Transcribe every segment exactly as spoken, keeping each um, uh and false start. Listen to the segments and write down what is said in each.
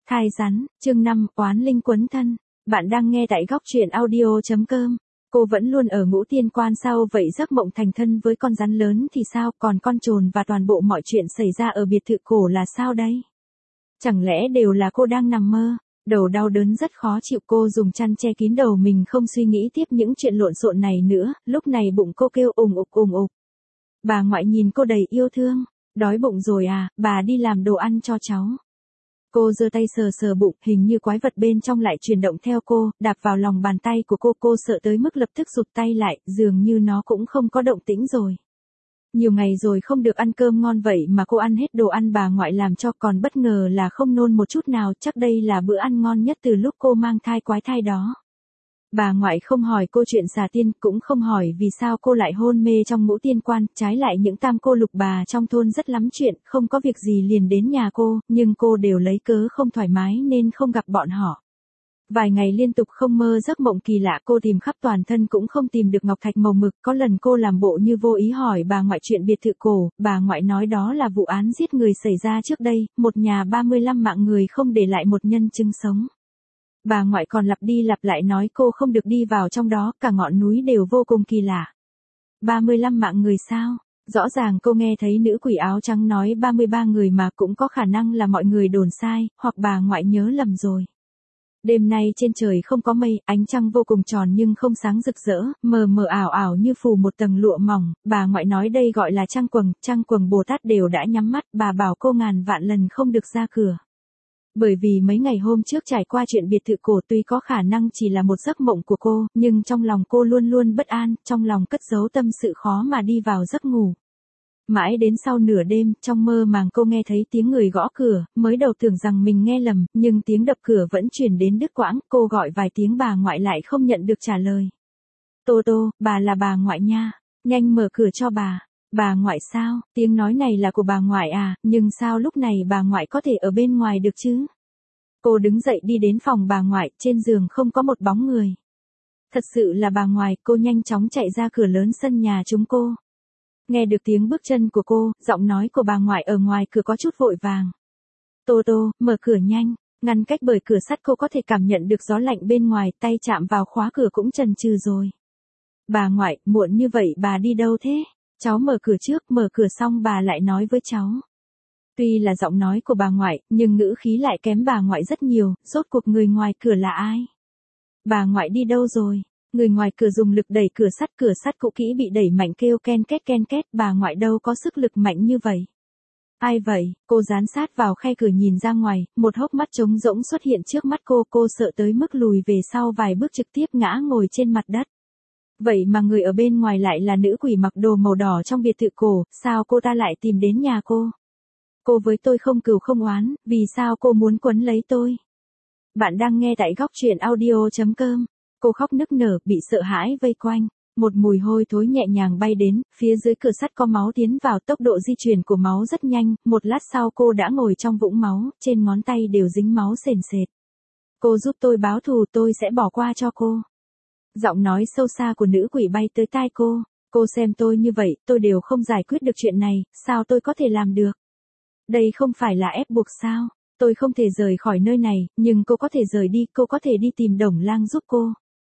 Thai rắn, chương năm, oán linh quấn thân. Bạn đang nghe tại góc truyện audio.com. Cô vẫn luôn ở ngũ tiên quan sao vậy, giấc mộng thành thân với con rắn lớn thì sao, còn con trồn và toàn bộ mọi chuyện xảy ra ở biệt thự cổ là sao đây? Chẳng lẽ đều là cô đang nằm mơ? Đầu đau đớn rất khó chịu, cô dùng chăn che kín đầu mình không suy nghĩ tiếp những chuyện lộn xộn này nữa, lúc này bụng cô kêu ùng ục ùng ục. Bà ngoại nhìn cô đầy yêu thương, đói bụng rồi à, bà đi làm đồ ăn cho cháu. Cô giơ tay sờ sờ bụng, hình như quái vật bên trong lại chuyển động theo cô, đạp vào lòng bàn tay của cô, cô sợ tới mức lập tức rụt tay lại, dường như nó cũng không có động tĩnh rồi. Nhiều ngày rồi không được ăn cơm ngon vậy mà cô ăn hết đồ ăn bà ngoại làm cho, còn bất ngờ là không nôn một chút nào, chắc đây là bữa ăn ngon nhất từ lúc cô mang thai quái thai đó. Bà ngoại không hỏi cô chuyện xà tiên, cũng không hỏi vì sao cô lại hôn mê trong ngũ tiên quan, trái lại những tam cô lục bà trong thôn rất lắm chuyện, không có việc gì liền đến nhà cô, nhưng cô đều lấy cớ không thoải mái nên không gặp bọn họ. Vài ngày liên tục không mơ giấc mộng kỳ lạ, cô tìm khắp toàn thân cũng không tìm được ngọc thạch màu mực, có lần cô làm bộ như vô ý hỏi bà ngoại chuyện biệt thự cổ, bà ngoại nói đó là vụ án giết người xảy ra trước đây, một nhà ba mươi lăm mạng người không để lại một nhân chứng sống. Bà ngoại còn lặp đi lặp lại nói cô không được đi vào trong đó, cả ngọn núi đều vô cùng kỳ lạ. ba mươi lăm mạng người sao? Rõ ràng cô nghe thấy nữ quỷ áo trắng nói ba mươi ba người mà, cũng có khả năng là mọi người đồn sai, hoặc bà ngoại nhớ lầm rồi. Đêm nay trên trời không có mây, ánh trăng vô cùng tròn nhưng không sáng rực rỡ, mờ mờ ảo ảo như phủ một tầng lụa mỏng, bà ngoại nói đây gọi là trăng quầng, trăng quầng Bồ Tát đều đã nhắm mắt, bà bảo cô ngàn vạn lần không được ra cửa. Bởi vì mấy ngày hôm trước trải qua chuyện biệt thự cổ, tuy có khả năng chỉ là một giấc mộng của cô, nhưng trong lòng cô luôn luôn bất an, trong lòng cất giấu tâm sự khó mà đi vào giấc ngủ. Mãi đến sau nửa đêm, trong mơ màng cô nghe thấy tiếng người gõ cửa, mới đầu tưởng rằng mình nghe lầm, nhưng tiếng đập cửa vẫn truyền đến đứt quãng, cô gọi vài tiếng bà ngoại lại không nhận được trả lời. Tô Tô, bà là bà ngoại nha, nhanh mở cửa cho bà. Bà ngoại sao, tiếng nói này là của bà ngoại à, nhưng sao lúc này bà ngoại có thể ở bên ngoài được chứ? Cô đứng dậy đi đến phòng bà ngoại, trên giường không có một bóng người. Thật sự là bà ngoại, cô nhanh chóng chạy ra cửa lớn sân nhà chúng cô. Nghe được tiếng bước chân của cô, giọng nói của bà ngoại ở ngoài cửa có chút vội vàng. Tô Tô, mở cửa nhanh, ngăn cách bởi cửa sắt cô có thể cảm nhận được gió lạnh bên ngoài, tay chạm vào khóa cửa cũng chần chừ rồi. Bà ngoại, muộn như vậy bà đi đâu thế? Cháu mở cửa trước, mở cửa xong bà lại nói với cháu. Tuy là giọng nói của bà ngoại, nhưng ngữ khí lại kém bà ngoại rất nhiều, rốt cuộc người ngoài cửa là ai? Bà ngoại đi đâu rồi? Người ngoài cửa dùng lực đẩy cửa sắt, cửa sắt cũ kỹ bị đẩy mạnh kêu ken két ken két, bà ngoại đâu có sức lực mạnh như vậy. Ai vậy? Cô dán sát vào khe cửa nhìn ra ngoài, một hốc mắt trống rỗng xuất hiện trước mắt cô, cô sợ tới mức lùi về sau vài bước trực tiếp ngã ngồi trên mặt đất. Vậy mà người ở bên ngoài lại là nữ quỷ mặc đồ màu đỏ trong biệt thự cổ, sao cô ta lại tìm đến nhà cô? Cô với tôi không cừu không oán, vì sao cô muốn quấn lấy tôi? Bạn đang nghe tại góc truyện audio.com. Cô khóc nức nở, bị sợ hãi vây quanh. Một mùi hôi thối nhẹ nhàng bay đến, phía dưới cửa sắt có máu tiến vào, tốc độ di chuyển của máu rất nhanh, một lát sau cô đã ngồi trong vũng máu, trên ngón tay đều dính máu sền sệt. Cô giúp tôi báo thù, tôi sẽ bỏ qua cho cô. Giọng nói sâu xa của nữ quỷ bay tới tai cô. Cô xem tôi như vậy, tôi đều không giải quyết được chuyện này, sao tôi có thể làm được? Đây không phải là ép buộc sao? Tôi không thể rời khỏi nơi này, nhưng cô có thể rời đi, cô có thể đi tìm Đồng Lang giúp cô.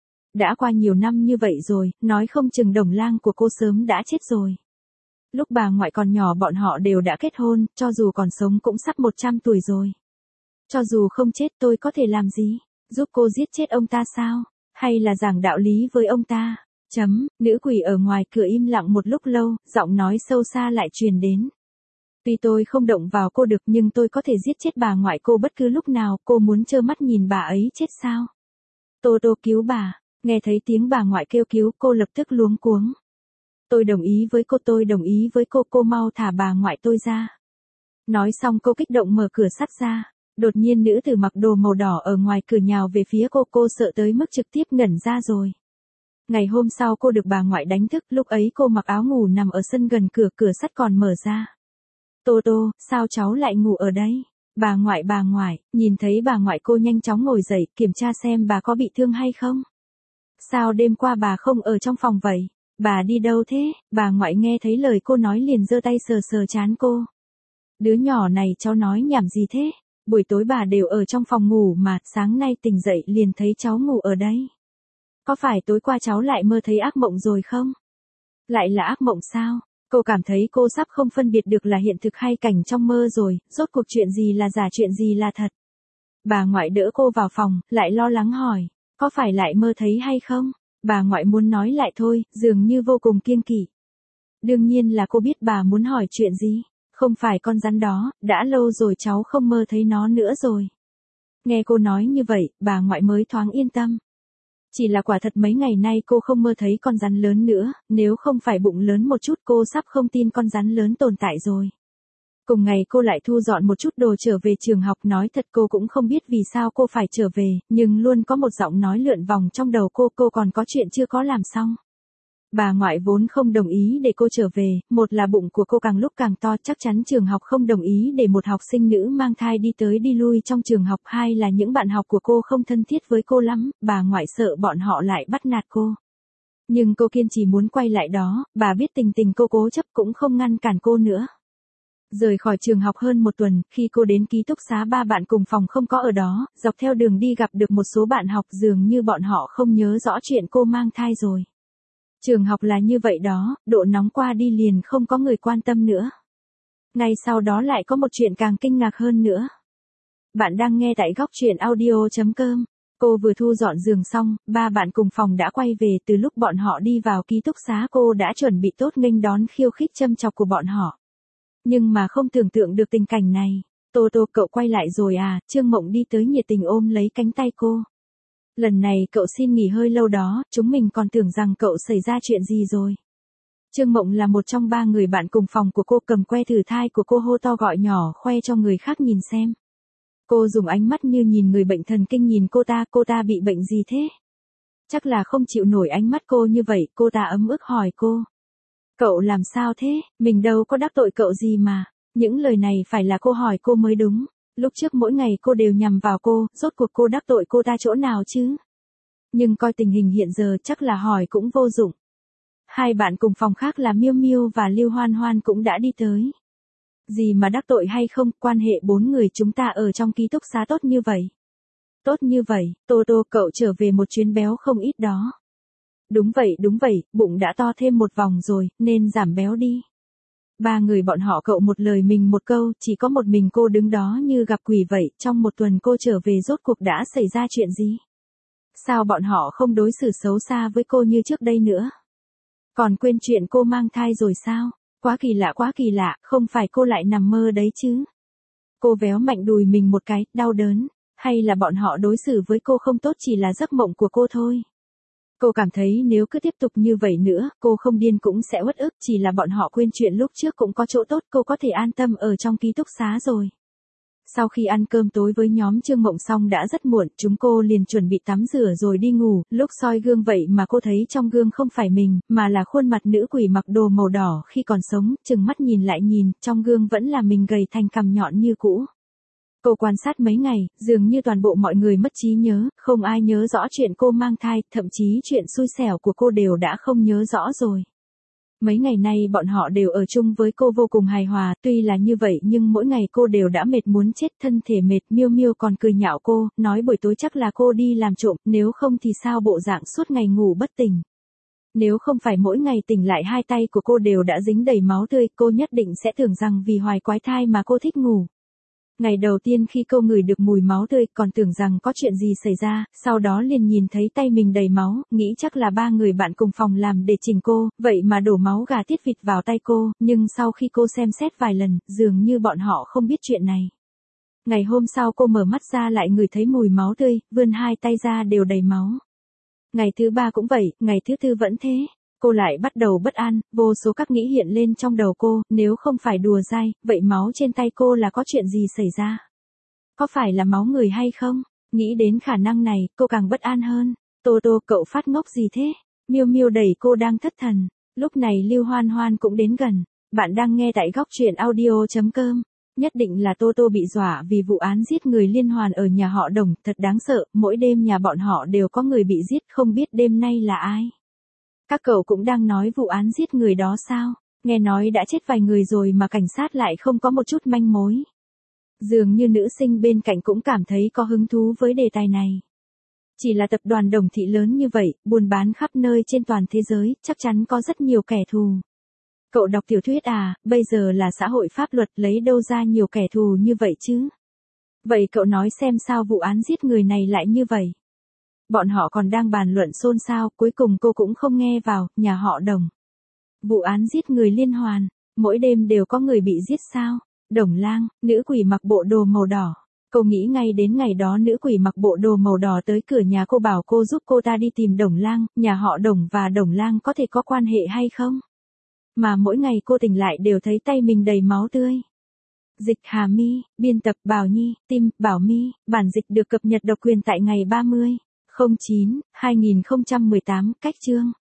Đã qua nhiều năm như vậy rồi, nói không chừng Đồng Lang của cô sớm đã chết rồi. Lúc bà ngoại còn nhỏ bọn họ đều đã kết hôn, cho dù còn sống cũng sắp một trăm tuổi rồi. Cho dù không chết tôi có thể làm gì? Giúp cô giết chết ông ta sao? Hay là giảng đạo lý với ông ta? Chấm, nữ quỷ ở ngoài cửa im lặng một lúc lâu, giọng nói sâu xa lại truyền đến. Tuy tôi không động vào cô được nhưng tôi có thể giết chết bà ngoại cô bất cứ lúc nào, cô muốn trơ mắt nhìn bà ấy chết sao? Tô Tô cứu bà, nghe thấy tiếng bà ngoại kêu cứu cô lập tức luống cuống. Tôi đồng ý với cô, tôi đồng ý với cô, cô mau thả bà ngoại tôi ra. Nói xong cô kích động mở cửa sắt ra, đột nhiên nữ tử mặc đồ màu đỏ ở ngoài cửa nhào về phía cô, cô sợ tới mức trực tiếp ngẩn ra rồi. Ngày hôm sau cô được bà ngoại đánh thức, lúc ấy cô mặc áo ngủ nằm ở sân gần cửa, cửa sắt còn mở ra. Tô Tô, sao cháu lại ngủ ở đây? Bà ngoại bà ngoại, nhìn thấy bà ngoại cô nhanh chóng ngồi dậy, kiểm tra xem bà có bị thương hay không. Sao đêm qua bà không ở trong phòng vậy? Bà đi đâu thế? Bà ngoại nghe thấy lời cô nói liền giơ tay sờ sờ trán cô. Đứa nhỏ này cháu nói nhảm gì thế? Buổi tối bà đều ở trong phòng ngủ mà, sáng nay tỉnh dậy liền thấy cháu ngủ ở đây. Có phải tối qua cháu lại mơ thấy ác mộng rồi không? Lại là ác mộng sao? Cô cảm thấy cô sắp không phân biệt được là hiện thực hay cảnh trong mơ rồi, rốt cuộc chuyện gì là giả chuyện gì là thật. Bà ngoại đỡ cô vào phòng, lại lo lắng hỏi, có phải lại mơ thấy hay không? Bà ngoại muốn nói lại thôi, dường như vô cùng kiêng kỵ. Đương nhiên là cô biết bà muốn hỏi chuyện gì. Không phải con rắn đó, đã lâu rồi cháu không mơ thấy nó nữa rồi. Nghe cô nói như vậy, bà ngoại mới thoáng yên tâm. Chỉ là quả thật mấy ngày nay cô không mơ thấy con rắn lớn nữa, nếu không phải bụng lớn một chút cô sắp không tin con rắn lớn tồn tại rồi. Cùng ngày cô lại thu dọn một chút đồ trở về trường học, nói thật cô cũng không biết vì sao cô phải trở về, nhưng luôn có một giọng nói lượn vòng trong đầu cô, cô còn có chuyện chưa có làm xong. Bà ngoại vốn không đồng ý để cô trở về, một là bụng của cô càng lúc càng to, chắc chắn trường học không đồng ý để một học sinh nữ mang thai đi tới đi lui trong trường học, hai là những bạn học của cô không thân thiết với cô lắm, bà ngoại sợ bọn họ lại bắt nạt cô. Nhưng cô kiên trì muốn quay lại đó, bà biết tình tình cô cố chấp cũng không ngăn cản cô nữa. Rời khỏi trường học hơn một tuần, khi cô đến ký túc xá ba bạn cùng phòng không có ở đó, dọc theo đường đi gặp được một số bạn học, dường như bọn họ không nhớ rõ chuyện cô mang thai rồi. Trường học là như vậy đó, độ nóng qua đi liền không có người quan tâm nữa. Ngay sau đó lại có một chuyện càng kinh ngạc hơn nữa. Bạn đang nghe tại góc truyện audio chấm com. Cô vừa thu dọn giường xong, ba bạn cùng phòng đã quay về, từ lúc bọn họ đi vào ký túc xá cô đã chuẩn bị tốt nghênh đón khiêu khích châm chọc của bọn họ. Nhưng mà không tưởng tượng được tình cảnh này. Tô Tô, cậu quay lại rồi à? Trương Mộng đi tới nhiệt tình ôm lấy cánh tay cô. Lần này cậu xin nghỉ hơi lâu đó, chúng mình còn tưởng rằng cậu xảy ra chuyện gì rồi. Trương Mộng là một trong ba người bạn cùng phòng của cô, cầm que thử thai của cô hô to gọi nhỏ khoe cho người khác nhìn xem. Cô dùng ánh mắt như nhìn người bệnh thần kinh nhìn cô ta, cô ta bị bệnh gì thế? Chắc là không chịu nổi ánh mắt cô như vậy, cô ta ấm ức hỏi cô. Cậu làm sao thế, mình đâu có đắc tội cậu gì mà. Những lời này phải là cô hỏi cô mới đúng. Lúc trước mỗi ngày cô đều nhằm vào cô, rốt cuộc cô đắc tội cô ta chỗ nào chứ? Nhưng coi tình hình hiện giờ chắc là hỏi cũng vô dụng. Hai bạn cùng phòng khác là Miêu Miêu và Lưu Hoan Hoan cũng đã đi tới. Gì mà đắc tội hay không, quan hệ bốn người chúng ta ở trong ký túc xá tốt như vậy. Tốt như vậy, Tô Tô, cậu trở về một chuyến béo không ít đó. Đúng vậy, đúng vậy, bụng đã to thêm một vòng rồi, nên giảm béo đi. Ba người bọn họ cậu một lời mình một câu, chỉ có một mình cô đứng đó như gặp quỷ vậy, trong một tuần cô trở về rốt cuộc đã xảy ra chuyện gì? Sao bọn họ không đối xử xấu xa với cô như trước đây nữa? Còn quên chuyện cô mang thai rồi sao? Quá kỳ lạ, quá kỳ lạ, không phải cô lại nằm mơ đấy chứ? Cô véo mạnh đùi mình một cái, đau đớn, hay là bọn họ đối xử với cô không tốt, chỉ là giấc mộng của cô thôi? Cô cảm thấy nếu cứ tiếp tục như vậy nữa, cô không điên cũng sẽ uất ức, chỉ là bọn họ quên chuyện lúc trước cũng có chỗ tốt, cô có thể an tâm ở trong ký túc xá rồi. Sau khi ăn cơm tối với nhóm Trương Mộng xong đã rất muộn, chúng cô liền chuẩn bị tắm rửa rồi đi ngủ, lúc soi gương vậy mà cô thấy trong gương không phải mình, mà là khuôn mặt nữ quỷ mặc đồ màu đỏ khi còn sống, chừng mắt nhìn lại nhìn, trong gương vẫn là mình gầy thành cằm nhọn như cũ. Cô quan sát mấy ngày, dường như toàn bộ mọi người mất trí nhớ, không ai nhớ rõ chuyện cô mang thai, thậm chí chuyện xui xẻo của cô đều đã không nhớ rõ rồi. Mấy ngày nay bọn họ đều ở chung với cô vô cùng hài hòa, tuy là như vậy nhưng mỗi ngày cô đều đã mệt muốn chết, thân thể mệt. Miêu Miêu còn cười nhạo cô, nói buổi tối chắc là cô đi làm trộm, nếu không thì sao bộ dạng suốt ngày ngủ bất tỉnh. Nếu không phải mỗi ngày tỉnh lại hai tay của cô đều đã dính đầy máu tươi, cô nhất định sẽ tưởng rằng vì hoài quái thai mà cô thích ngủ. Ngày đầu tiên khi cô ngửi được mùi máu tươi còn tưởng rằng có chuyện gì xảy ra, sau đó liền nhìn thấy tay mình đầy máu, nghĩ chắc là ba người bạn cùng phòng làm để chỉnh cô, vậy mà đổ máu gà tiết vịt vào tay cô, nhưng sau khi cô xem xét vài lần, dường như bọn họ không biết chuyện này. Ngày hôm sau cô mở mắt ra lại ngửi thấy mùi máu tươi, vươn hai tay ra đều đầy máu. Ngày thứ ba cũng vậy, ngày thứ tư vẫn thế. Cô lại bắt đầu bất an, vô số các nghĩ hiện lên trong đầu cô, nếu không phải đùa dai, vậy máu trên tay cô là có chuyện gì xảy ra? Có phải là máu người hay không? Nghĩ đến khả năng này, cô càng bất an hơn. Tô Tô, cậu phát ngốc gì thế? Miêu Miêu đẩy cô đang thất thần. Lúc này Lưu Hoan Hoan cũng đến gần. Bạn đang nghe tại góc truyện audio chấm com. Nhất định là Tô Tô bị dọa vì vụ án giết người liên hoàn ở nhà họ Đồng, thật đáng sợ, mỗi đêm nhà bọn họ đều có người bị giết, không biết đêm nay là ai. Các cậu cũng đang nói vụ án giết người đó sao? Nghe nói đã chết vài người rồi mà cảnh sát lại không có một chút manh mối. Dường như nữ sinh bên cạnh cũng cảm thấy có hứng thú với đề tài này. Chỉ là tập đoàn Đồng Thị lớn như vậy, buôn bán khắp nơi trên toàn thế giới, chắc chắn có rất nhiều kẻ thù. Cậu đọc tiểu thuyết à, bây giờ là xã hội pháp luật, lấy đâu ra nhiều kẻ thù như vậy chứ? Vậy cậu nói xem sao vụ án giết người này lại như vậy? Bọn họ còn đang bàn luận xôn xao, cuối cùng cô cũng không nghe vào, nhà họ Đồng. Vụ án giết người liên hoàn, mỗi đêm đều có người bị giết sao? Đồng Lang, nữ quỷ mặc bộ đồ màu đỏ. Cô nghĩ ngay đến ngày đó nữ quỷ mặc bộ đồ màu đỏ tới cửa nhà cô bảo cô giúp cô ta đi tìm Đồng Lang, nhà họ Đồng và Đồng Lang có thể có quan hệ hay không? Mà mỗi ngày cô tỉnh lại đều thấy tay mình đầy máu tươi. Dịch Hà My, biên tập Bảo Nhi, team Bảo My, bản dịch được cập nhật độc quyền tại ngày ba mươi tháng chín năm hai nghìn không trăm mười tám, cách chương.